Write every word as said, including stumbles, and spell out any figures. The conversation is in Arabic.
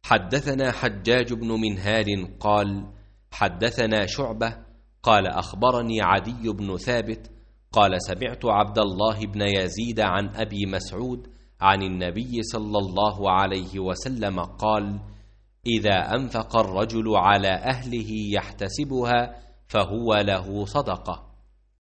حدثنا حجاج بن منهال قال حدثنا شعبة قال أخبرني عدي بن ثابت قال سمعت عبد الله بن يزيد عن أبي مسعود عن النبي صلى الله عليه وسلم قال إذا أنفق الرجل على أهله يحتسبها فهو له صدقة.